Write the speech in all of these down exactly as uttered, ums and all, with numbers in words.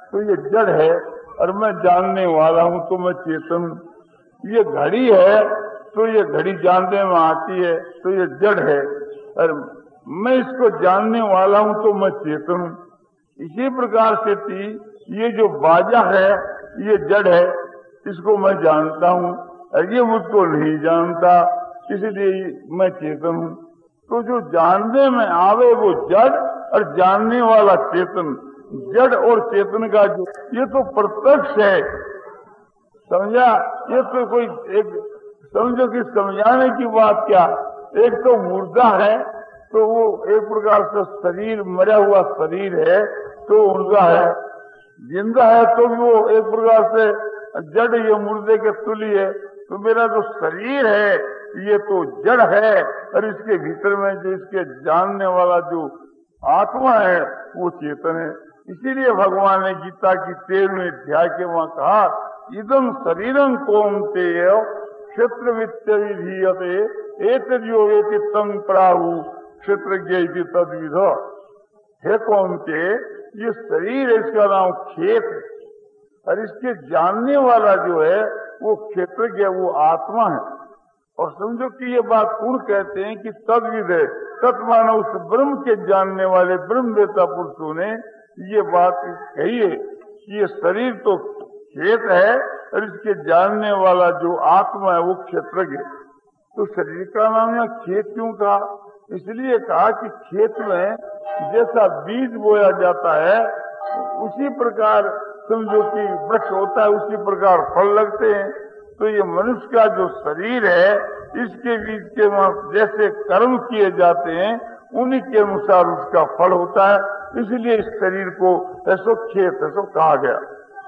तो ये जड़ है, और मैं जानने वाला हूँ तो मैं चेतन हूँ। ये घड़ी है तो ये घड़ी जानने में आती है तो ये जड़ है, और मैं इसको जानने वाला हूँ तो मैं चेतन हूँ। इसी प्रकार से थी ये जो बाजा है ये जड़ है, इसको मैं जानता हूँ और ये मुझको नहीं जानता, इसलिए मैं चेतन हूँ। तो जो जानने में आवे वो जड़ और जानने वाला चेतन, जड़ और चेतन का जो ये तो प्रत्यक्ष है, समझा। ये तो कोई एक समझो कि समझाने की बात क्या, एक तो मुर्दा है तो वो एक प्रकार से शरीर मरा हुआ शरीर है तो मुर्दा है, जिंदा है तो वो एक प्रकार से जड़ ये मुर्दे के तुल्य है। तो मेरा जो शरीर है ये तो जड़ है और इसके भीतर में जो इसके जानने वाला जो आत्मा है वो चेतन है। इसीलिए भगवान ने गीता की तेरहवें अध्याय के वहां कहा इदं शरीरं कौन्तेय क्षेत्र विधीयते एतद्यो वेति तं प्राहु क्षेत्रज्ञ इति तद्विद। हे कौन्ते, ये शरीर है, इसका नाम खेत है, और इसके जानने वाला जो है वो क्षेत्रज्ञ, वो आत्मा है। और समझो कि ये बात कौन कहते हैं कि तद्विद है, तत्माना उस ब्रह्म के जानने वाले ब्रह्मवेता पुरुषों ने ये बात कही है कि ये शरीर तो खेत है और इसके जानने वाला जो आत्मा है वो क्षेत्रज्ञ। तो शरीर का नाम यहाँ खेत क्यों कहा? इसलिए कहा कि खेत में जैसा बीज बोया जाता है उसी प्रकार समझो कि वृक्ष होता है, उसी प्रकार फल लगते हैं। तो ये मनुष्य का जो शरीर है इसके बीच के जैसे कर्म किए जाते हैं उन्हीं के अनुसार उसका फल होता है, इसलिए इस शरीर को ऐसो खेत ऐसो कहा गया।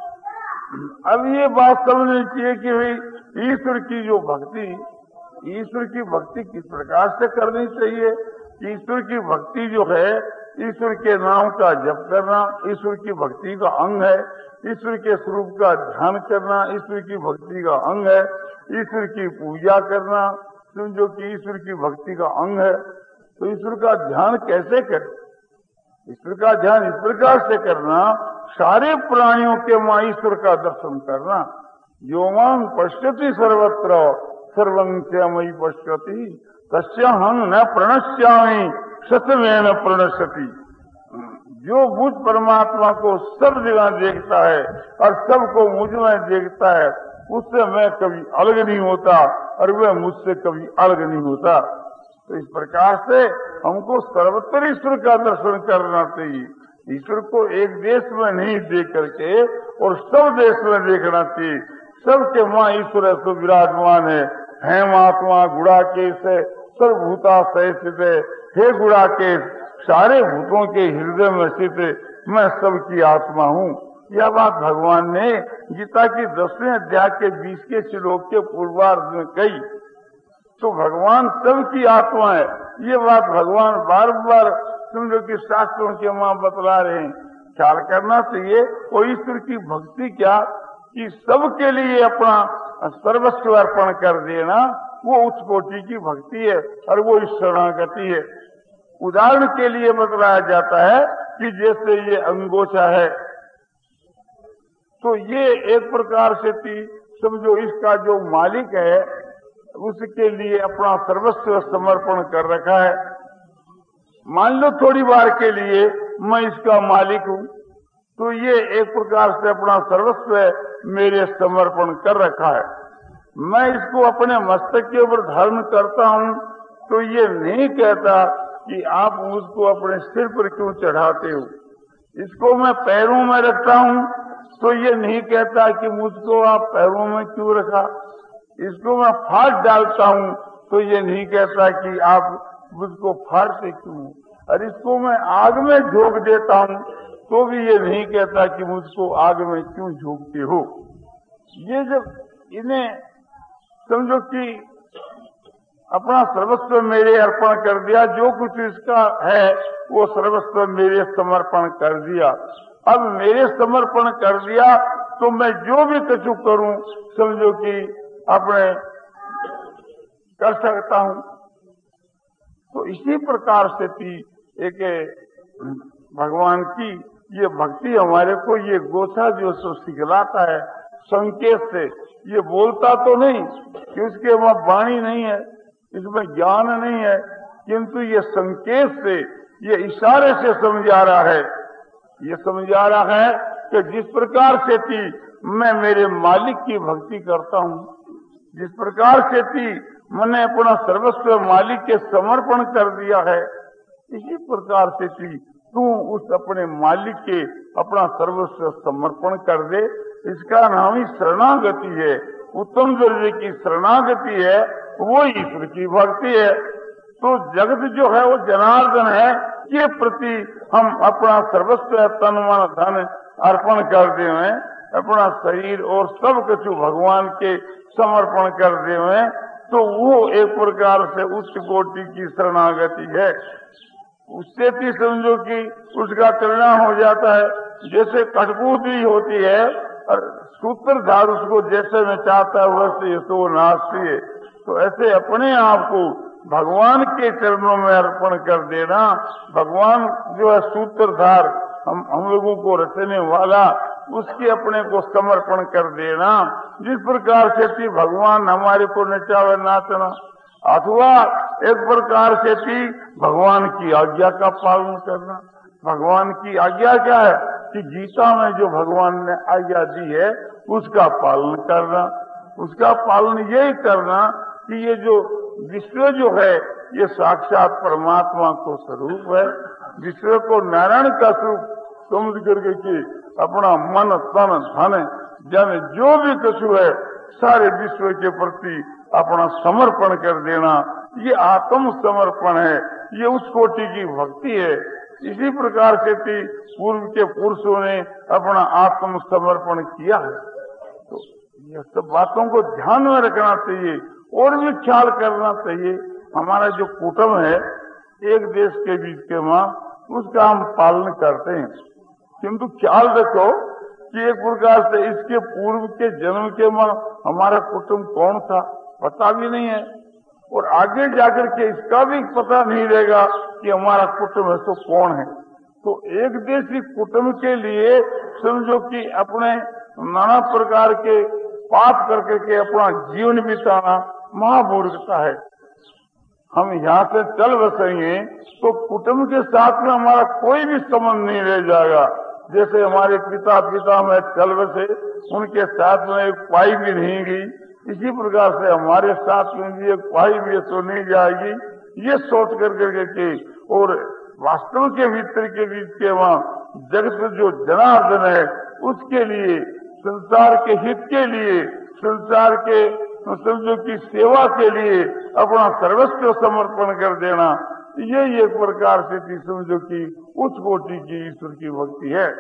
अब ये बात समझनी चाहिए कि भाई ईश्वर की जो भक्ति, ईश्वर की भक्ति किस प्रकार से करनी चाहिए। ईश्वर की भक्ति जो है ईश्वर के नाम का जप करना ईश्वर की भक्ति का अंग है, ईश्वर के स्वरूप का ध्यान करना ईश्वर की भक्ति का अंग है, ईश्वर की पूजा करना समझो कि ईश्वर की भक्ति का अंग है। तो ईश्वर का ध्यान कैसे करें? ईश्वर का ध्यान इस प्रकार से करना, सारे प्राणियों के मां ईश्वर का दर्शन करना। यो मां पश्यति सर्वत्र सर्वं च मयि पश्यति तस्याहं न प्रणश्यामि सत्यमेन प्रणश्यति। जो मुझ परमात्मा को सब जगह देखता है और सबको मुझ में देखता है उससे मैं कभी अलग नहीं होता और वह मुझसे कभी अलग नहीं होता। तो इस प्रकार से हमको सर्वत्र ईश्वर का दर्शन करना चाहिए। ईश्वर को एक देश में नहीं देख करके और सब देश में देखना चाहिए। सबके मां ईश्वर ऐसे विराजमान है। है महात्मा गुड़ाकेश है, सर्वभूता सहित है। हे गुड़ाकेश, सारे भूतों के हृदय में स्थित मैं सबकी आत्मा हूँ। यह बात भगवान ने गीता की दसवें अध्याय के बीस के श्लोक के पूर्वार्ध में कही। तो भगवान सबकी आत्मा है, ये बात भगवान बार बार समझो कि शास्त्रों के मां बतला रहे हैं। ख्याल करना चाहिए। वो ईश्वर की भक्ति क्या कि सबके लिए अपना सर्वस्व अर्पण कर देना, वो उच्च कोटि की भक्ति है और वो इस शरणागति है। उदाहरण के लिए बतलाया जाता है कि जैसे ये अंगोछा है तो ये एक प्रकार से थी समझो इसका जो मालिक है उसके लिए अपना सर्वस्व समर्पण कर रखा है। मान लो थोड़ी बार के लिए मैं इसका मालिक हूँ तो ये एक प्रकार से अपना सर्वस्व मेरे समर्पण कर रखा है। मैं इसको अपने मस्तक के ऊपर धारण करता हूँ तो ये नहीं कहता कि आप मुझको अपने सिर पर क्यों चढ़ाते हो। इसको मैं पैरों में रखता हूँ तो ये नहीं कहता कि मुझको आप पैरों में क्यों रखा। इसको मैं फाड़ डालता हूँ तो ये नहीं कहता कि आप मुझको फाड़ते क्यों। और इसको मैं आग में झोंक देता हूँ तो भी ये नहीं कहता कि मुझको आग में क्यों झोंकते हो। ये जब इन्हें समझो कि अपना सर्वस्व मेरे अर्पण कर दिया, जो कुछ इसका है वो सर्वस्व मेरे समर्पण कर दिया। अब मेरे समर्पण कर दिया तो मैं जो भी कछु करूं समझो कि अपने कर सकता हूं। तो इसी प्रकार से थी एक भगवान की ये भक्ति हमारे को ये गोसा जो सो सिखलाता है संकेत से, ये बोलता तो नहीं कि उसके वहाँ वाणी नहीं है, इसमें ज्ञान नहीं है, किंतु ये संकेत से, ये इशारे से समझा रहा है। ये समझा रहा है कि जिस प्रकार से थी मैं मेरे मालिक की भक्ति करता हूँ, जिस प्रकार से थी मैंने अपना सर्वस्व मालिक के समर्पण कर दिया है, इसी प्रकार से थी तू उस अपने मालिक के अपना सर्वस्व समर्पण कर दे। इसका नाम ही शरणागति है, उत्तम दर्जे की शरणागति है, वो ईश्वर की भक्ति है। तो जगत जो है वो जनार्दन है, के प्रति हम अपना सर्वस्व तन मन धन अर्पण करते हुए, अपना शरीर और सब कुछ भगवान के समर्पण करते हुए, तो वो एक प्रकार से उच्च कोटि की शरणागति है। उससे भी समझो कि उसका कल्याण हो जाता है। जैसे कठपुतली होती है और सूत्रधार उसको जैसे में चाहता है वैसे तो नाचती है, तो ऐसे अपने आप को भगवान के चरणों में अर्पण कर देना। भगवान जो है सूत्रधार, हम हम लोगों को रचने वाला, उसके अपने को समर्पण कर देना। जिस प्रकार से थी भगवान हमारे को नचावे नाचना, अथवा एक प्रकार से थी भगवान की आज्ञा का पालन करना। भगवान की आज्ञा क्या है कि गीता में जो भगवान ने आज्ञा दी है उसका पालन करना। उसका पालन यही करना कि ये जो विश्व जो है ये साक्षात परमात्मा को स्वरूप है। विश्व को नारायण का स्वरूप समझ करके कि अपना मन तन धन जन जो भी कछु है सारे विश्व के प्रति अपना समर्पण कर देना, ये आत्म समर्पण है, ये उस कोटि की भक्ति है। इसी प्रकार से थी पूर्व के पुरुषों ने अपना आत्म समर्पण किया है। तो ये सब बातों को ध्यान में रखना चाहिए और भी ख्याल करना चाहिए। हमारा जो कुटुंब है एक देश के बीच के माँ, उसका हम पालन करते हैं, किंतु ख्याल रखो कि एक प्रकार से इसके पूर्व के जन्म के माँ हमारा कुटुंब कौन था पता भी नहीं है, और आगे जाकर के इसका भी पता नहीं रहेगा कि हमारा कुटुंब है तो कौन है। तो एक देशी कुटुंब के लिए समझो कि अपने नाना प्रकार के पाप करके के अपना जीवन बिताना महामूर्खता है। हम यहाँ से चल बसेंगे तो कुटुंब के साथ में हमारा कोई भी संबंध नहीं रह जाएगा। जैसे हमारे पिता पिता में चल बसे, उनके साथ में एक पाई भी नहीं गई, इसी प्रकार से हमारे साथ में भी एक पाई भी तो नहीं जाएगी। ये सोच कर करके के और वास्तव के भीतर के बीच के वहाँ जगत जो जनार्दन है उसके लिए, संसार के हित के लिए, संसार के समझो की सेवा के लिए अपना सर्वस्व समर्पण कर देना, ये एक प्रकार से थी समझो की उच्च कोटि की ईश्वर की भक्ति है।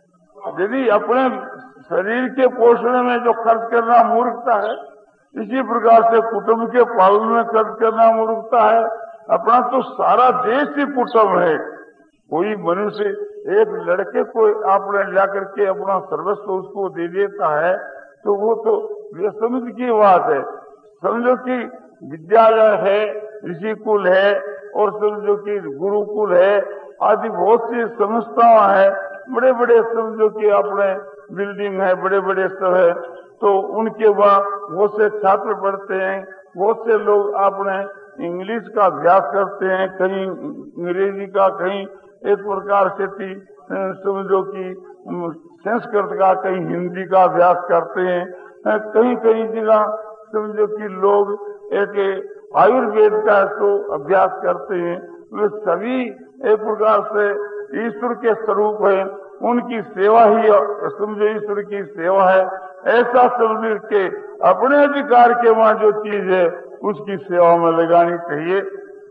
यदि अपने शरीर के पोषण में जो खर्च करना मूर्खता है, इसी प्रकार से कुटुंब के पालन में खर्च करना मूर्खता है। अपना तो सारा देश ही कुटुंब है। कोई मनुष्य एक लड़के को आपने जाकर के अपना सर्वस्व उसको दे देता है तो वो तो बेसमझ की बात है। समझो कि विद्यालय है, ऋषिकुल है और समझो कि गुरुकुल है आदि बहुत सी संस्थाएं हैं, बड़े बड़े समझो कि अपने बिल्डिंग है, बड़े बड़े सब है, तो उनके वहाँ बहुत से छात्र पढ़ते हैं, बहुत से लोग अपने इंग्लिश का अभ्यास करते हैं, कहीं अंग्रेजी का, कहीं एक प्रकार से थी समझो कि संस्कृत का, कहीं हिंदी का अभ्यास करते हैं, कहीं कहीं जगह समझो कि लोग एक आयुर्वेद का तो अभ्यास करते हैं। वे सभी एक प्रकार से ईश्वर के स्वरूप है, उनकी सेवा ही समझो ईश्वर की सेवा है। ऐसा समझ के अपने अधिकार के वहाँ जो चीज है उसकी सेवा में लगानी चाहिए।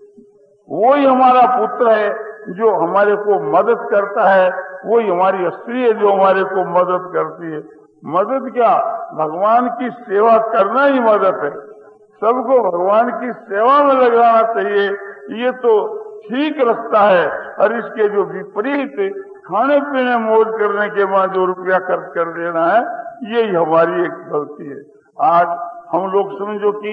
वो ही हमारा पुत्र है जो हमारे को मदद करता है, वो ही हमारी स्त्री है जो हमारे को मदद करती है। मदद क्या, भगवान की सेवा करना ही मदद है। सबको भगवान की सेवा में लगाना चाहिए, ये तो ठीक रास्ता है। और इसके जो विपरीत खाने पीने मौज करने के बाद जो रुपया खर्च कर देना है, यही हमारी एक गलती है। आज हम लोग समझो कि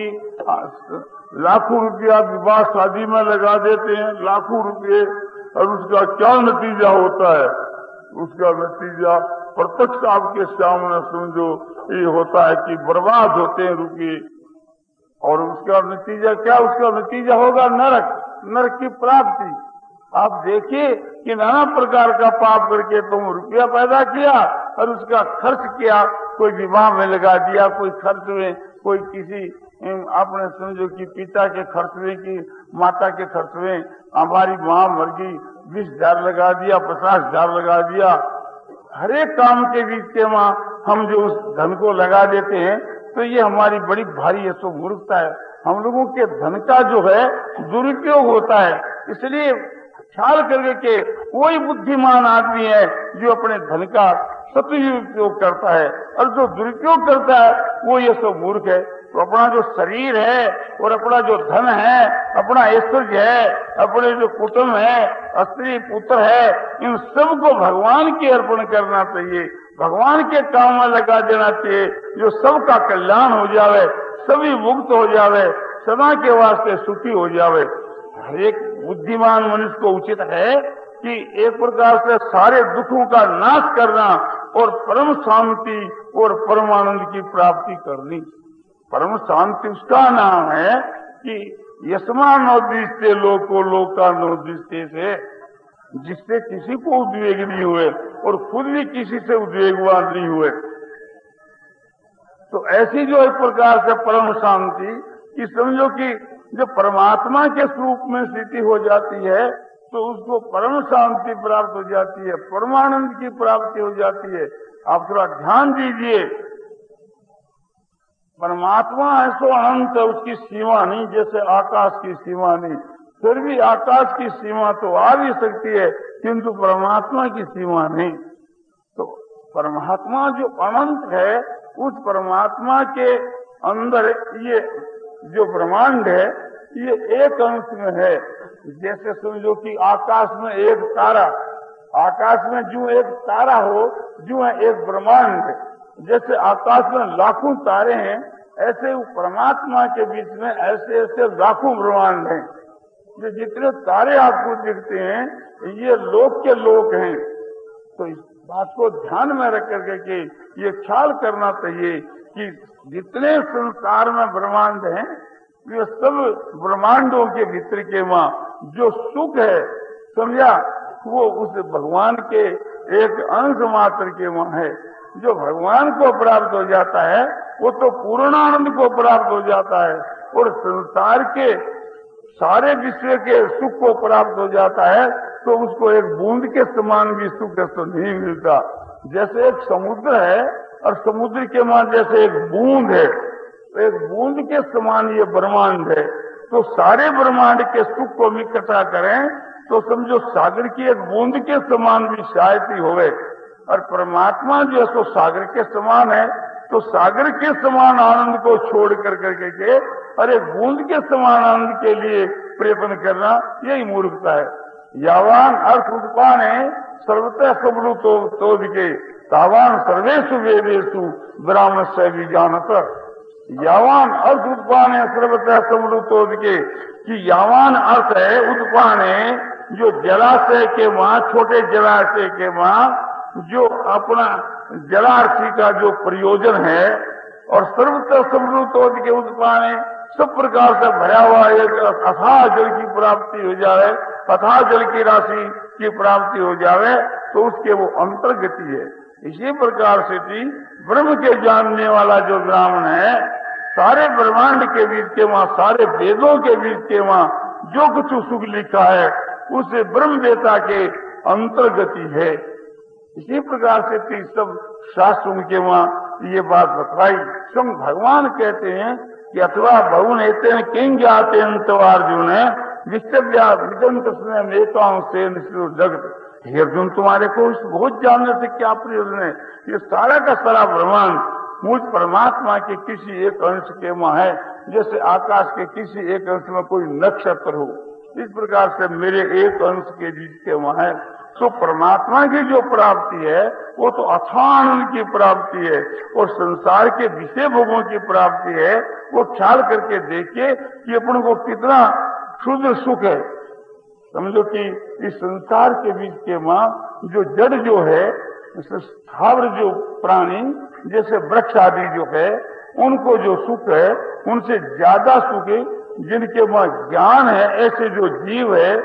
लाखों रुपया विवाह शादी में लगा देते हैं, लाखों रुपये, और उसका क्या नतीजा होता है, उसका नतीजा प्रत्यक्ष आपके सामने समझो ये होता है कि बर्बाद होते हैं रुपये, और उसका नतीजा क्या? उसका नतीजा होगा नरक, नरक की प्राप्ति। आप देखिए कि नाना प्रकार का पाप करके तुम रुपया पैदा किया और उसका खर्च किया, कोई विवाह में लगा दिया, कोई खर्च में, कोई किसी आपने समझो कि पिता के खर्च में, कि माता के खर्च में, हमारी माँ मर गई, बीस हजार लगा दिया, पचास हजार लगा दिया। हर एक काम के बीच के माँ हम जो उस धन को लगा देते हैं, तो ये हमारी बड़ी भारी है, सो मूर्खता है। हम लोगों के धन का जो है दुरुपयोग होता है। इसलिए ख्याल करके के कोई बुद्धिमान आदमी है जो अपने धन का सदुपयोग करता है, और जो दुरुपयोग करता है वो ये सब मूर्ख है। तो अपना जो शरीर है और अपना जो धन है, अपना ऐश्वर्य है, अपने जो कुटुंब है, स्त्री पुत्र है, इन सबको भगवान के अर्पण करना चाहिए, भगवान के काम में लगा देना चाहिए, जो सबका कल्याण हो जावे, सभी मुक्त हो जावे, सदा के वास्ते सुखी हो जावे। हर एक बुद्धिमान मनुष्य को उचित है कि एक प्रकार से सारे दुखों का नाश करना और परम शांति और परमानंद की प्राप्ति करनी। परम शांति उसका नाम है कि यस्मा नोदिष्टे लोको लोका नोदिष्टे से, जिससे किसी को उद्वेग नहीं हुए और खुद भी किसी से उद्वेगवान नहीं हुए। तो ऐसी जो एक प्रकार से परम शांति कि समझो कि जो परमात्मा के स्वरूप में स्थिति हो जाती है, तो उसको परम शांति प्राप्त हो जाती है, परमानंद की प्राप्ति हो जाती है। आप थोड़ा ध्यान दीजिए, परमात्मा है सो अनंत है, उसकी सीमा नहीं, जैसे आकाश की सीमा नहीं। फिर भी आकाश की सीमा तो आ भी सकती है, किंतु परमात्मा की सीमा नहीं। तो परमात्मा जो अनंत है, उस परमात्मा के अंदर ये जो ब्रह्मांड है, ये एक अंश में है। जैसे समझो कि आकाश में एक तारा, आकाश में जो एक तारा हो, जो है एक ब्रह्मांड है। जैसे आकाश में लाखों तारे हैं, ऐसे परमात्मा के बीच में ऐसे ऐसे लाखों ब्रह्मांड हैं। जो जितने तारे आपको दिखते हैं, ये लोक के लोक हैं। तो इस बात को ध्यान में रख करके के ये ख्याल करना चाहिए कि जितने संसार में ब्रह्मांड हैं, ये सब ब्रह्मांडों के भीतर के मां जो सुख है, समझा, वो उस भगवान के एक अंश मात्र के मां है। जो भगवान को प्राप्त हो जाता है वो तो पूर्णानंद को प्राप्त हो जाता है, और संसार के सारे विश्व के सुख को प्राप्त हो जाता है, तो उसको एक बूंद के समान भी सुख तो नहीं मिलता। जैसे एक समुद्र है और समुद्र के मान जैसे एक बूंद है, तो एक बूंद के समान ये ब्रह्मांड है। तो सारे ब्रह्मांड के सुख को इकट्ठा करें तो समझो सागर की एक बूंद के समान भी शायद ही होवे। और परमात्मा जो है सो सागर के समान है, तो सागर के समान आनंद को छोड़ कर करके के और एक बूंद के समान आनंद के लिए प्रयत्न करना, यही मूर्खता है। यावान अर्थ उत्पाने सर्वतः सबलु तो तोद के तावान सर्वेशु वेदेशु ब्राह्मण से विज्ञानत। यावान अर्थ उत्पाने सर्वतः सबलु तोद के, कि यावान अर्थ है उत्पाने, जो जलाशय के वहां, छोटे जलाशय के वहां जो अपना जलार्थी का जो प्रयोजन है, और सर्वतः समृद्धोद के उत्पाने, सब प्रकार से भरा हुआ एक अथाह जल की प्राप्ति हो जाए, अथाह जल की राशि की प्राप्ति हो जाए, तो उसके वो अंतर्गति है। इसी प्रकार से भी ब्रह्म के जानने वाला जो ब्राह्मण है, सारे ब्रह्मांड के बीच के वहां, सारे वेदों के बीच के वहां जो कुछ सुख लिखा है, उसे ब्रह्म वेता के अंतर्गति है। इसी प्रकार से भी सब शास्त्रों के वहां ये बात बताई। स्वयं भगवान कहते हैं कि अथवा बहुन एते किंग जाते अर्जुन विश्व्या विजंत से जगत। हे अर्जुन, तुम्हारे को इस बहुत जानने से क्या प्रयोजन है? ये सारा का सारा ब्रह्मांड मुझ परमात्मा के किसी एक अंश के वहां है, जैसे आकाश के किसी एक अंश में कोई नक्षत्र हो, इस प्रकार से मेरे एक अंश के बीच के वहां है। तो परमात्मा की जो प्राप्ति है वो तो अथानंद की प्राप्ति है, और संसार के विषय भोगों की प्राप्ति है। वो ख्याल करके देखिए कि अपन को कितना क्षुद्र सुख है। समझो कि इस संसार के बीच के मां जो जड़ जो है, स्थावर जो प्राणी जैसे वृक्ष आदि जो है, उनको जो सुख है उनसे ज्यादा सुख जिनके वहां ज्ञान है, ऐसे जो जीव है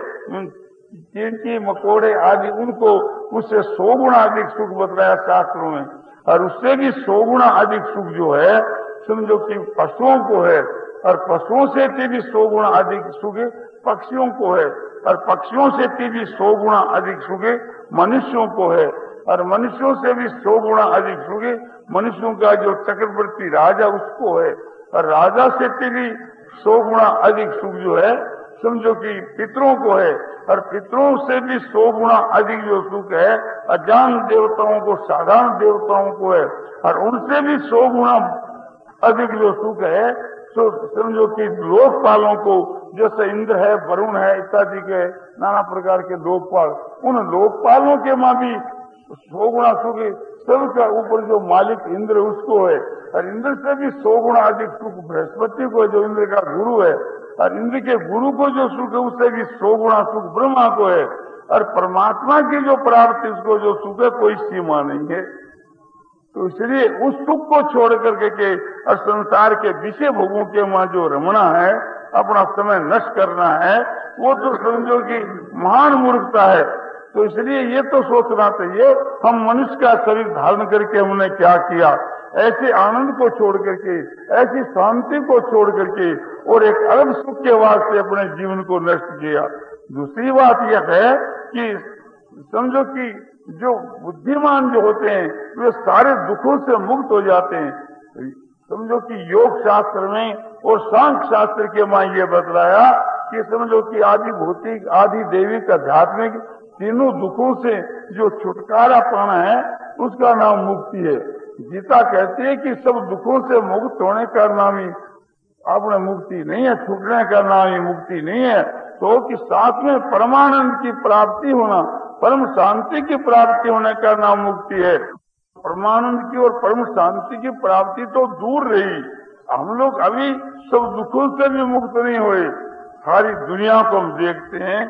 जिनकी मकोड़े आदि, उनको उससे सौ गुना अधिक सुख बतलाया शास्त्रों में। और उससे भी सौ गुना अधिक सुख जो है समझो कि पशुओं को है, और पशुओं से भी सौ गुना अधिक सुख पक्षियों को है, और पक्षियों से भी सौ गुना अधिक सुख मनुष्यों को है, और मनुष्यों से भी सौ गुना अधिक सुख मनुष्यों का जो चक्रवर्ती राजा उसको है, और राजा से भी सौ गुना अधिक सुख जो है समझो कि पितरों को है, और पितरों से भी सौ गुना अधिक जो सुख है अजान देवताओं को, साधारण देवताओं को है, और उनसे भी सौ गुना अधिक जो सुख है तो समझो कि लोकपालों को, जैसे इंद्र है, वरुण है इत्यादि के नाना प्रकार के लोकपाल, उन लोकपालों के मां भी सौ गुना सुख सबका ऊपर जो मालिक इंद्र उसको है, और इंद्र से भी सौ गुना अधिक सुख बृहस्पति को है जो इंद्र का गुरु है, और इंद्र के गुरु को जो सुख है उससे भी सौ गुना सुख ब्रह्मा को है, और परमात्मा की जो प्राप्ति उसको जो सुख है कोई सीमा नहीं है। तो इसलिए उस सुख को छोड़ करके के और संसार के विषय भोगों के वहां जो रमना है, अपना समय नष्ट करना है, वो तो समझो कि महान मूर्खता है। तो इसलिए ये तो सोचना चाहिए हम मनुष्य का शरीर धारण करके हमने क्या किया, ऐसे आनंद को छोड़ करके, ऐसी शांति को छोड़ करके और एक अलग सुख के वास्ते अपने जीवन को नष्ट किया। दूसरी बात यह है कि समझो कि जो बुद्धिमान जो होते हैं वे सारे दुखों से मुक्त हो जाते हैं। समझो कि योग शास्त्र में और सांख्य शास्त्र के मां ये बतलाया कि समझो कि आदि भौतिक, आदि दैविक, आध्यात्मिक तीनों दुखों से जो छुटकारा पाना है उसका नाम मुक्ति है। गीता कहती है कि सब दुखों से मुक्त होने का नाम ही अपने मुक्ति नहीं है, छूटने का नाम ही मुक्ति नहीं है। तो कि साथ में परमानंद की प्राप्ति होना, परम शांति की प्राप्ति होने का नाम मुक्ति है। परमानंद की और परम शांति की प्राप्ति तो दूर रही, हम लोग अभी सब दुखों से भी मुक्त नहीं हुए। सारी दुनिया को हम देखते हैं,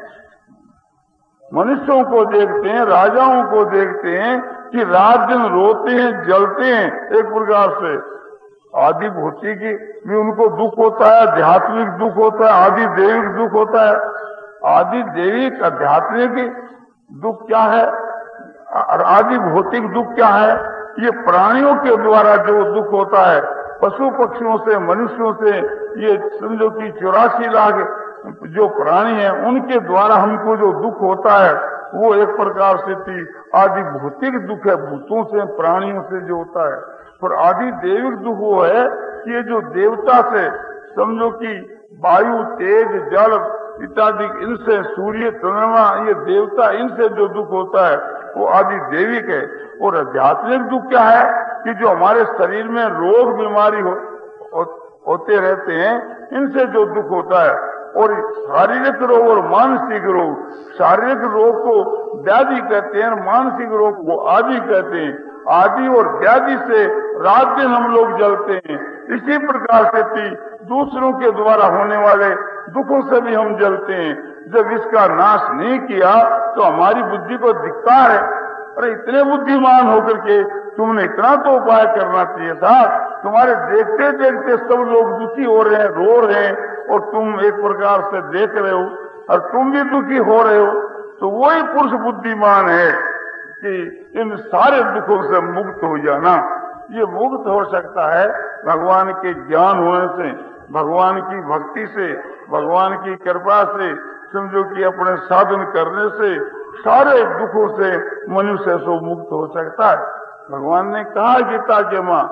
मनुष्यों को देखते हैं, राजाओं को देखते हैं कि रात दिन रोते हैं, जलते हैं एक प्रकार से। आदि भौतिक भी उनको दुख होता है, आध्यात्मिक दुख होता है, आदि दैविक दुख होता है। आदि दैविक आध्यात्मिक दुख क्या है और आदि भौतिक दुख क्या है? ये प्राणियों के द्वारा जो दुख होता है, पशु पक्षियों से, मनुष्यों से, ये समझो कि चौरासी लाख जो प्राणी हैं उनके द्वारा हमको जो दुख होता है वो एक प्रकार से थी आदि भौतिक दुख है, भूतों से, प्राणियों से जो होता है। और आदि दैविक दुख वो है कि ये जो देवता से समझो कि वायु, तेज, जल इत्यादि, इनसे, सूर्य, चंद्रमा, ये देवता, इनसे जो दुख होता है वो आदि दैविक है। और आध्यात्मिक दुख क्या है कि जो हमारे शरीर में रोग बीमारी हो, हो, होते रहते हैं, इनसे जो दुख होता है। और शारीरिक रोग और मानसिक रोग, शारीरिक रोग को व्याधि कहते हैं, मानसिक रोग को आदि कहते हैं। आदि और व्याधि से रात दिन हम लोग जलते हैं। इसी प्रकार से भी दूसरों के द्वारा होने वाले दुखों से भी हम जलते हैं। जब इसका नाश नहीं किया तो हमारी बुद्धि को धिक्कार है। अरे इतने बुद्धिमान होकर के तुमने इतना तो उपाय करना चाहिए था। तुम्हारे देखते देखते सब लोग दुखी हो रहे हैं, रो रहे हैं, और तुम एक प्रकार से देख रहे हो और तुम भी दुखी हो रहे हो। तो वही पुरुष बुद्धिमान है कि इन सारे दुखों से मुक्त हो जाना। ये मुक्त हो सकता है भगवान के ज्ञान होने से, भगवान की भक्ति से, भगवान की कृपा से, समझो कि अपने साधन करने से सारे दुखों से मनुष्य से मुक्त हो सकता है। भगवान ने कहा गीता के मां,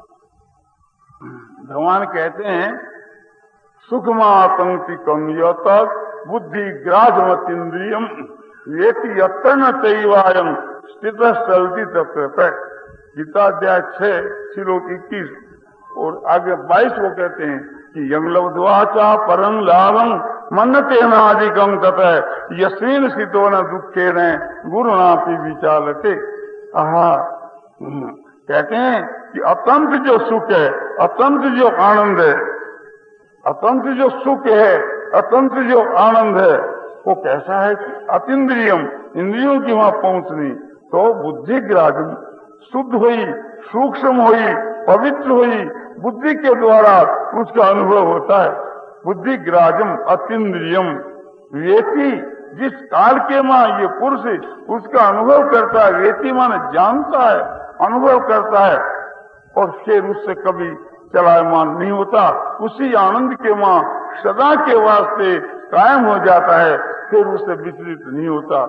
भगवान कहते हैं सुखमा पंक्ति कम यत बुद्धि ग्राह्यमतीन्द्रियम येति यत्र न चैवायम स्थित चलती तत्व। गीता अध्याय छह श्लोक इक्कीस और आगे बाईस वो कहते हैं कि यंग लब्ध्वाचा परं लाभं मन्नते नाधिकं ततः यस्मिन् स्थितो न दुखे न गुरुणापि विचालते। आहा, कहते हैं कि अतंत्र जो सुख है, अतंत्र जो आनंद है, अतंत्र जो सुख है, अतंत्र जो आनंद है, वो कैसा है कि अतीन्द्रियम, इंद्रियों की वहां पहुंच नहीं, तो बुद्धि ग्राह्यम, शुद्ध हुई, सूक्ष्म हुई, पवित्र हुई, बुद्धि के द्वारा उसका अनुभव होता है। बुद्धि ग्राह्यम अतीन्द्रियम वेति, जिस काल के मां ये पुरुष उसका अनुभव करता है, वेति माने जानता है, अनुभव करता है, और फिर उससे कभी चलायमान नहीं होता, उसी आनंद के मां सदा के वास्ते कायम हो जाता है, फिर उससे विचलित नहीं होता।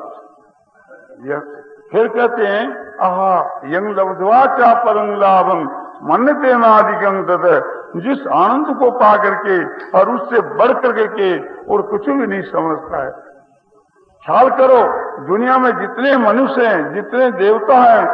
फिर कहते हैं आहा यंग लब्ध्वा चा परं लाभं मन्यते नाधिकं तत्, जिस आनंद को पा करके और उससे बढ़ करके के और कुछ भी नहीं समझता है। ख्याल करो, दुनिया में जितने मनुष्य हैं, जितने देवता हैं,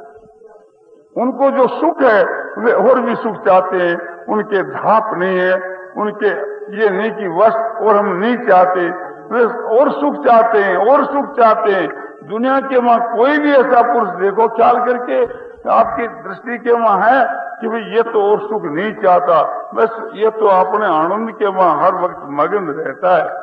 उनको जो सुख है वे और भी सुख चाहते हैं, उनके धाप नहीं है, उनके ये नहीं कि वश और हम नहीं चाहते, वे और सुख चाहते हैं, और सुख चाहते हैं। दुनिया के वहां कोई भी ऐसा पुरुष देखो ख्याल करके, आपकी दृष्टि के वहां है कि भाई ये तो और सुख नहीं चाहता, बस ये तो अपने आनंद के वहां हर वक्त मगन रहता है।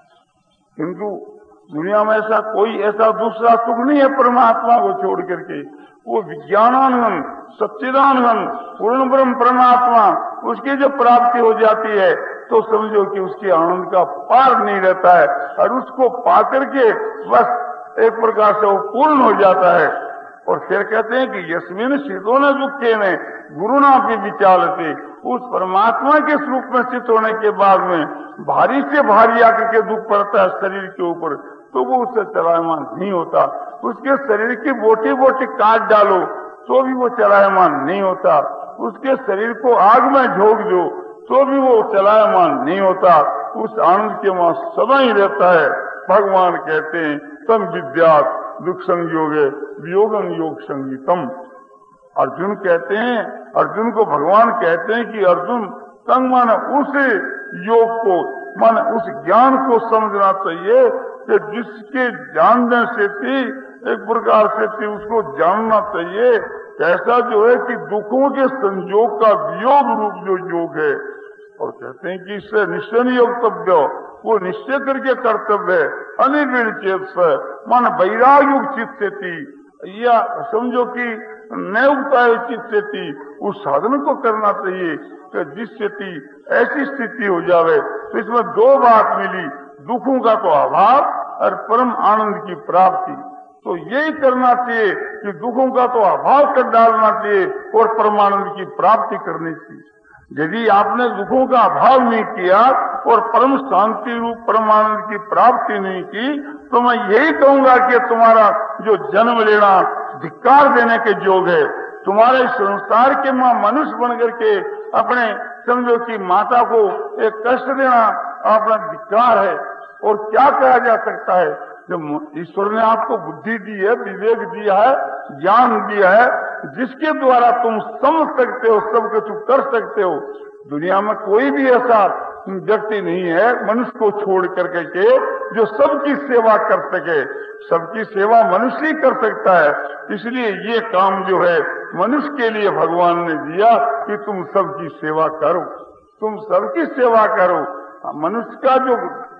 किंतु दुनिया में ऐसा कोई ऐसा दूसरा सुख नहीं है परमात्मा को छोड़ करके। वो विज्ञानानंद, सच्चिदानंद, पूर्ण ब्रह्म परमात्मा, उसकी जो प्राप्ति हो जाती है तो समझो कि उसके आनंद का पार नहीं रहता है, और उसको पाकर के बस एक प्रकार से वो पूर्ण हो जाता है। और फिर कहते हैं कि यस्मिन स्थितो न दुखे ने गुरुना भी विचारते, उस परमात्मा के स्वरूप में स्थित होने के बाद में भारी से भारी आकर के दुख पड़ता है शरीर के ऊपर, तो वो उससे चलायमान नहीं होता। उसके शरीर की बोटी बोटी काट डालो तो भी वो चलायमान नहीं होता। उसके शरीर को आग में झोंक दो तो भी वो चलायमान नहीं होता। उस आनंद के वहां सदा ही रहता है। भगवान कहते हैं तम विद्यात दुख संयोगे वियोगं योग संगीतम। अर्जुन कहते हैं, अर्जुन को भगवान कहते हैं कि अर्जुन तंग माने उस योग को, माने उस ज्ञान को समझना चाहिए कि जिसके जानने से थी एक प्रकार से थी उसको जानना चाहिए। कैसा जो है कि दुखों के संयोग का वियोग रूप जो योग है, और कहते हैं कि इससे निश्चय योगतव्य, वो निश्चय करके कर्तव्य है। अनिर्विण चेत से मन वैराग युग चित्त से थी, या समझो कि न उगता चित्त से थी, उस साधन को करना चाहिए कि जिससे थी ऐसी स्थिति हो जावे। तो इसमें दो बात मिली, दुखों का तो अभाव और परम आनंद की प्राप्ति। तो यही करना चाहिए कि दुखों का तो अभाव कर डालना चाहिए और परमानंद की प्राप्ति करनी चाहिए। यदि आपने दुखों का अभाव नहीं किया और परम शांति रूप परमानंद की प्राप्ति नहीं की, तो मैं यही कहूंगा कि तुम्हारा जो जन्म लेना धिक्कार देने के योग है। तुम्हारे संसार के मां मनुष्य बन करके अपने समझो कि माता को एक कष्ट देना अपना धिक्कार है। और क्या कहा जा सकता है, जब ईश्वर ने आपको बुद्धि दी है, विवेक दिया है, ज्ञान दिया है, जिसके द्वारा तुम समझ सकते हो, सब कुछ कर सकते हो। दुनिया में कोई भी ऐसा व्यक्ति नहीं है मनुष्य को छोड़ करके के जो सबकी सेवा कर सके। सबकी सेवा मनुष्य ही कर सकता है। इसलिए ये काम जो है मनुष्य के लिए भगवान ने दिया कि तुम सबकी सेवा करो, तुम सबकी सेवा करो। मनुष्य का जो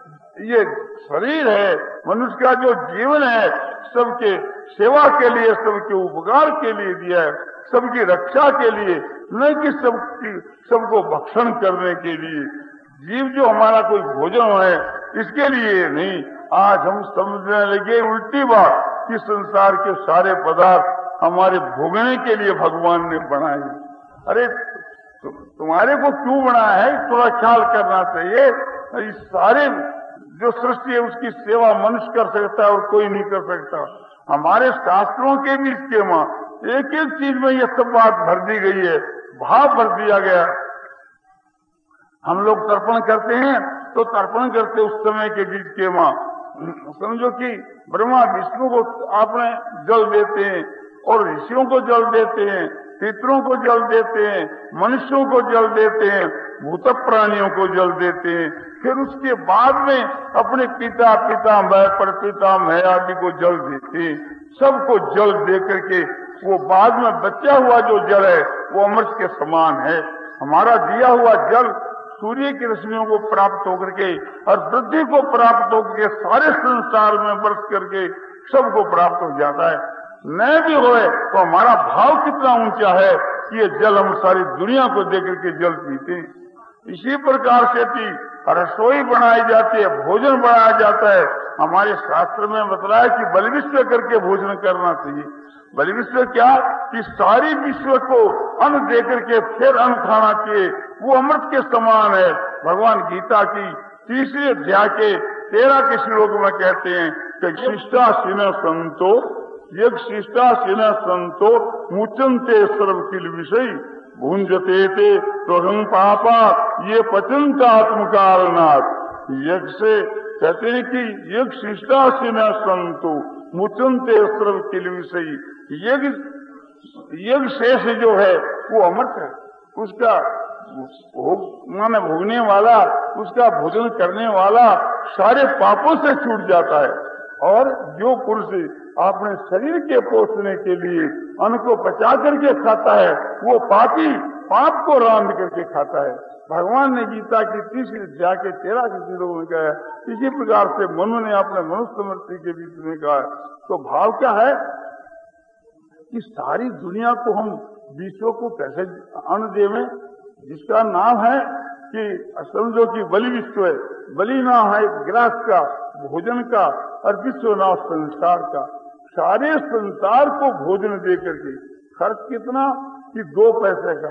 ये शरीर है, मनुष्य का जो जीवन है, सबके सेवा के लिए, सबके उपकार के लिए दिया है, सबकी रक्षा के लिए, न कि सबकी सबको भक्षण करने के लिए। जीव जो हमारा कोई भोजन है इसके लिए नहीं। आज हम समझने लगे उल्टी बात कि संसार के सारे पदार्थ हमारे भोगने के लिए भगवान ने बनाए। अरे तु, तुम्हारे को क्यों बनाया है, थोड़ा ख्याल करना चाहिए। इस सारे जो सृष्टि है उसकी सेवा मनुष्य कर सकता है और कोई नहीं कर सकता। हमारे शास्त्रों के भी इसके मां एक एक चीज में ये सब बात भर दी गई है, भाव भर दिया गया। हम लोग तर्पण करते हैं तो तर्पण करते उस समय के बीच के मां समझो कि ब्रह्मा विष्णु को आपने जल देते हैं और ऋषियों को जल देते हैं, पितरों को जल देते हैं, मनुष्यों को जल देते हैं, भूत प्राणियों को जल देते हैं। फिर उसके बाद में अपने पिता पिता मैं पर पिता मैं आदि को जल देते हैं। सबको जल दे करके वो बाद में बचा हुआ जो जल है वो अमृत के समान है। हमारा दिया हुआ जल सूर्य की रश्मियों को प्राप्त होकर के और पृथ्वी को प्राप्त होकर के सारे संसार में बरस करके सबको प्राप्त हो जाता है। न भी होए तो हमारा भाव कितना ऊंचा है कि ये जल हम सारी दुनिया को देकर के जल पीते हैं। इसी प्रकार से भी रसोई बनाई जाती है, भोजन बनाया जाता है। हमारे शास्त्र में बतलाया कि बलि विश्व करके भोजन करना चाहिए। बलि विश्व क्या कि सारी विश्व को अन्न देकर के फिर अन्न खाना चाहिए, वो अमृत के समान है। भगवान गीता की तीसरे अध्याय के तेरह के श्लोक में कहते हैं कि शिष्टा सिन संतो यज्ञ शिष्टा सिन संतो मुचंते सर्व किल विषय भूंजते थे त्वहं पापा ये पचंता आत्मकारणात्। यज्ञ से कहते हैं कि यज्ञ शिष्टा सिन संतो मुचंते सर्व किल विषय। यज्ञ यज्ञ शेष जो है वो अमृत है, उसका भोग माने भोगने वाला, उसका भोजन करने वाला सारे पापों से छूट जाता है। और जो पुरुष अपने शरीर के पोषणे के लिए अन्न को पचा करके खाता है वो पापी पाप को रांध करके खाता है। भगवान ने गीता की तीसरी अध्याय के तेरह के श्लोक में कहा। इसी प्रकार से मनु ने अपने मनुस्मृति के बीच में कहा। तो भाव क्या है कि सारी दुनिया को हम विश्व को कैसे अन्न देवें, जिसका नाम है कि समझो कि बलि विश्व है। बलि नाम है ग्रास का, भोजन का, और विश्व नाम संसार का। सारे संसार को भोजन दे करके खर्च कितना कि दो पैसे का।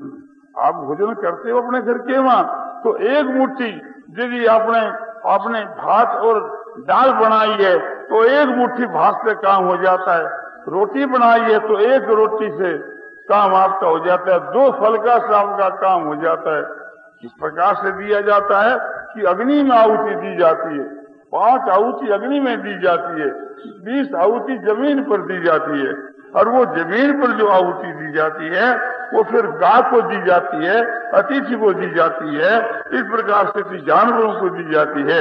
आप भोजन करते हो अपने घर के वहां तो एक मुट्ठी यदि आपने आपने भात और दाल बनाई है तो एक मुट्ठी भात से काम हो जाता है। रोटी बनाई है तो एक रोटी से काम आपका हो जाता है। दो फलका से आपका काम हो जाता है। इस प्रकार से दिया जाता है कि अग्नि में आहुति दी जाती है, पांच आहुति अग्नि में दी जाती है, बीस आहुति जमीन पर दी जाती है, और वो जमीन पर जो आहुति दी जाती है वो फिर गाय को दी जाती है, अतिथि को दी जाती है, इस प्रकार से जानवरों को दी जाती है।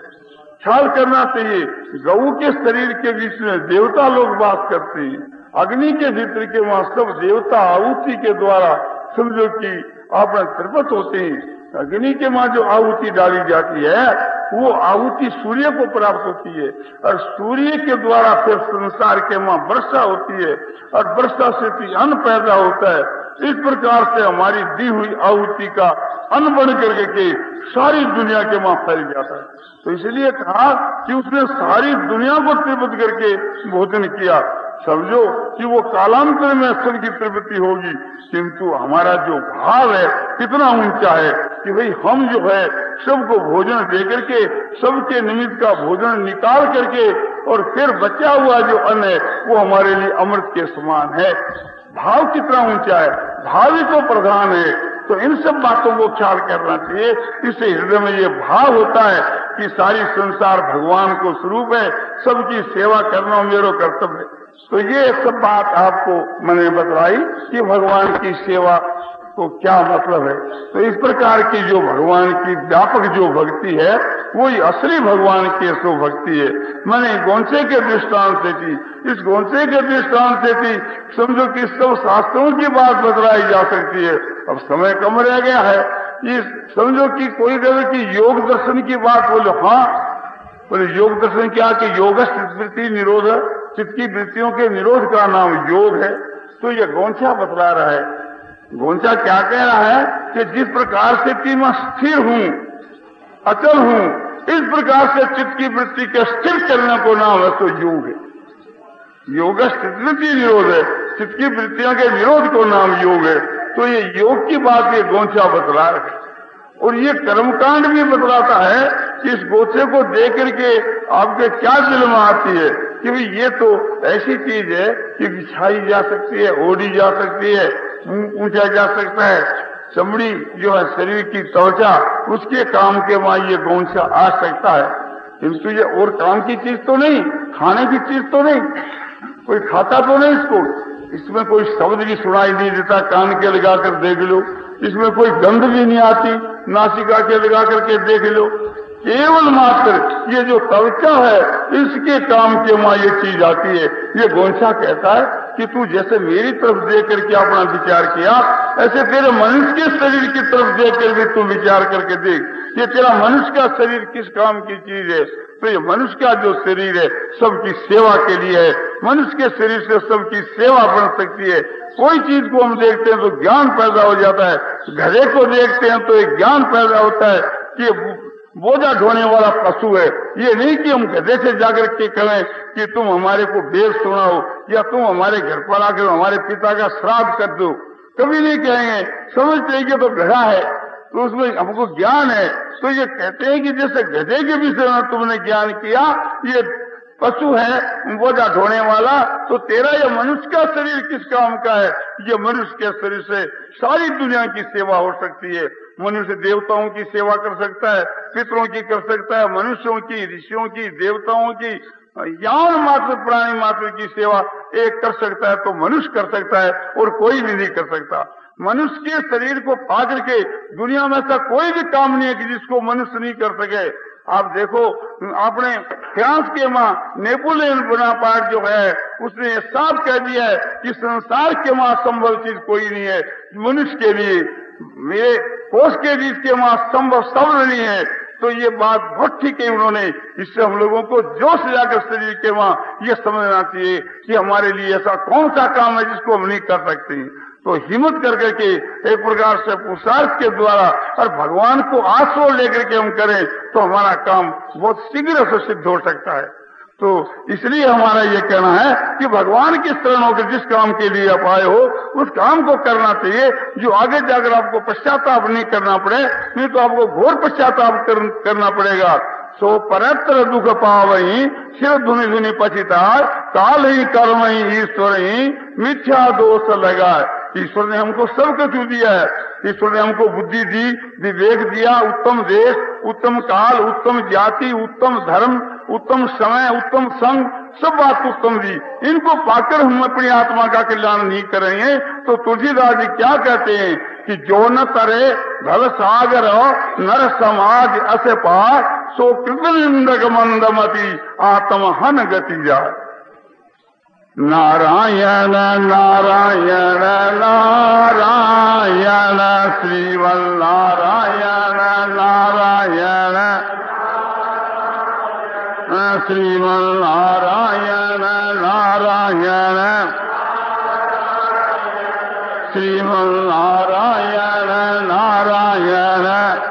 ख्याल करना चाहिए, गऊ के शरीर के बीच में देवता लोग वास करते हैं, अग्नि के भीतर के वहां सब देवता आहुति के द्वारा समझो कि अपना तृप्त होते हैं। अग्नि के वहां जो आहुति डाली जाती है वो आहुति सूर्य को प्राप्त होती है, और सूर्य के द्वारा फिर संसार के वहां वर्षा होती है, और वर्षा से भी अन्न पैदा होता है। इस प्रकार से हमारी दी हुई आहुति का अन्न बन करके के सारी दुनिया के वहां फैल जाता है। तो इसलिए कहा कि उसने सारी दुनिया को तृप्त करके भोजन किया। समझो कि वो कालांतर में सबकी तृप्ति होगी, किंतु हमारा जो भाव है कितना ऊंचा है कि भाई हम जो है सबको भोजन दे करके सबके निमित्त का भोजन निकाल करके और फिर बचा हुआ जो अन्न है वो हमारे लिए अमृत के समान है। भाव कितना ऊंचा है, भाव ही तो प्रधान है। तो इन सब बातों को ख्याल करना चाहिए। इससे हृदय में ये भाव होता है कि सारी संसार भगवान को स्वरूप है, सबकी सेवा करना मेरा कर्तव्य है। तो ये सब बात आपको मैंने बतलाई कि भगवान की सेवा को क्या मतलब है। तो इस प्रकार की जो भगवान की व्यापक जो भक्ति है वही असली भगवान की सो भक्ति है। मैंने गोंसे के दृष्टांत से की, इस गोंसे के दृष्टांत से की समझो कि सब शास्त्रों की बात बतलाई जा सकती है। अब समय कम रह गया है, ये समझो कि कोई कहे कि योग दर्शन की बात बोलो, हाँ बोले योग दर्शन क्या कि योग चित्तवृत्ति निरोध, चित्त की वृत्तियों के निरोध का नाम योग है। तो ये गोंचा बतला रहा है। गोंचा क्या कह रहा है कि जिस प्रकार से कि मैं स्थिर हूं, अचल हूं, इस प्रकार से चित्त की वृत्ति के स्थिर करने को नाम है तो योग है। योग चित्तवृत्ति निरोध है, चित्त की वृत्तियों के निरोध को नाम योग है। तो ये योग की बात ये गोंचा बतला रहा है। और ये कर्मकांड भी बतलाता है कि इस गोचे को देख करके आपके क्या दिल में आती है कि भाई ये तो ऐसी चीज है कि बिछाई जा सकती है, ओढ़ी जा सकती है, ऊंचा जा सकता है। चमड़ी जो है शरीर की त्वचा, उसके काम के वहां ये गोंचा आ सकता है, किंतु ये और काम की चीज तो नहीं, खाने की चीज तो नहीं, कोई खाता तो नहीं इसको। इसमें कोई शब्द भी सुनाई नहीं देता, कान के लगाकर देख लो। इसमें कोई गंध भी नहीं आती, नासिका के लगा करके देख लो। केवल मात्र ये जो त्वचा है इसके काम के वहां ये चीज आती है। ये गोंचा कहता है कि तू जैसे मेरी तरफ देख करके अपना विचार किया, ऐसे तेरे मनुष्य के शरीर की तरफ देख कर भी तू विचार करके देख, ये तेरा मनुष्य का शरीर किस काम की चीज है। तो ये मनुष्य का जो शरीर है सबकी सेवा के लिए है। मनुष्य के शरीर से सबकी सेवा बन सकती है। कोई चीज को हम देखते हैं तो ज्ञान पैदा हो जाता है, गधे को देखते हैं तो एक ज्ञान पैदा होता है कि बोझा ढोने वाला पशु है। ये नहीं कि हम गधे से जाकर के कहें कि तुम हमारे को वेद सुनाओ या तुम हमारे घर पर आकर हमारे पिता का श्राद्ध कर दो, कभी नहीं कहेंगे। समझते हैं कि तो गधा है तो उसमें हमको ज्ञान है। तो ये कहते हैं कि जैसे गधे के विषय में तुमने ज्ञान किया, ये पशु है बोझा ढोने वाला, तो तेरा ये मनुष्य का शरीर किस काम का है। ये मनुष्य के शरीर से सारी दुनिया की सेवा हो सकती है। मनुष्य देवताओं की सेवा कर सकता है, पितरों की कर सकता है, मनुष्यों की, ऋषियों की, देवताओं की, यान मात्र प्राणी मात्र की सेवा एक कर सकता है तो मनुष्य कर सकता है और कोई भी नहीं कर सकता। मनुष्य के शरीर को पा करके दुनिया में ऐसा कोई भी काम नहीं है कि जिसको मनुष्य नहीं कर सके। आप देखो, आपने फ्रांस के मां नेपोलियन बोनापार्ट जो है उसने साफ कह दिया है कि संसार के मां संभव चीज कोई नहीं है मनुष्य के लिए, मेरे कोष के बीच के मां संभव शब्द नहीं है। तो ये बात बहुत ठीक है उन्होंने। इससे हम लोगों को जोश जाकर शरीर के मां ये समझना चाहिए कि हमारे लिए ऐसा कौन सा काम है जिसको हम नहीं कर सकते। तो हिम्मत कर करके एक प्रकार से पुरुषार्थ के द्वारा और भगवान को आश्रय लेकर के हम करें तो हमारा काम बहुत शीघ्र से सिद्ध हो सकता है। तो इसलिए हमारा ये कहना है कि भगवान की शरण होकर जिस काम के लिए आप आए हो उस काम को करना चाहिए, जो आगे जाकर आपको पश्चाताप नहीं करना पड़े, नहीं तो आपको घोर पश्चाताप कर, करना पड़ेगा। सो परत्र दुख पावही शिव धुनि धुनि पछिता, काल ही कर्म ही ईश्वर ही मिथ्या दोष लगाए। ईश्वर ने हमको सब कुछ दिया है। ईश्वर ने हमको बुद्धि दी, विवेक दिया, उत्तम देश, उत्तम काल, उत्तम जाति, उत्तम धर्म, उत्तम समय, उत्तम संग, सब बात उत्तम दी। इनको पाकर हम अपनी आत्मा का कल्याण नहीं करेंगे तो तुलसीदास जी क्या कहते हैं कि जो न तरे भव सागर नर समाज अस पार, सो कृतनिंदक मंदमति आत्म हन गति जाए। नारायण नारायण नारायण श्रीवल्लारायण नारायण श्रीवल्लारायण नारायण श्रीवल्लारायण नारायण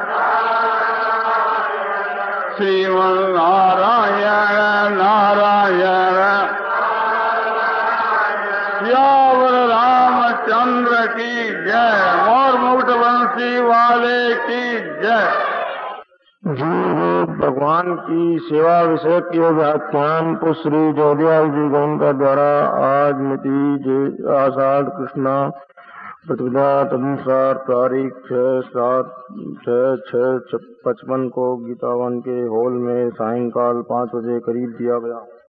श्रीवल्लारायण नारायण सियावर रामचंद्र की जय और मुकुटवंशी वाले की जय। जी भगवान की सेवा विषय के व्याख्यान को श्री जोदियाल जी गोंका द्वारा आज मिति आषाढ़ कृष्णा प्रतिपदा तदनुसार तारीख छह सात छह छह पचपन को गीतावन के हॉल में सायंकाल पाँच बजे करीब दिया गया।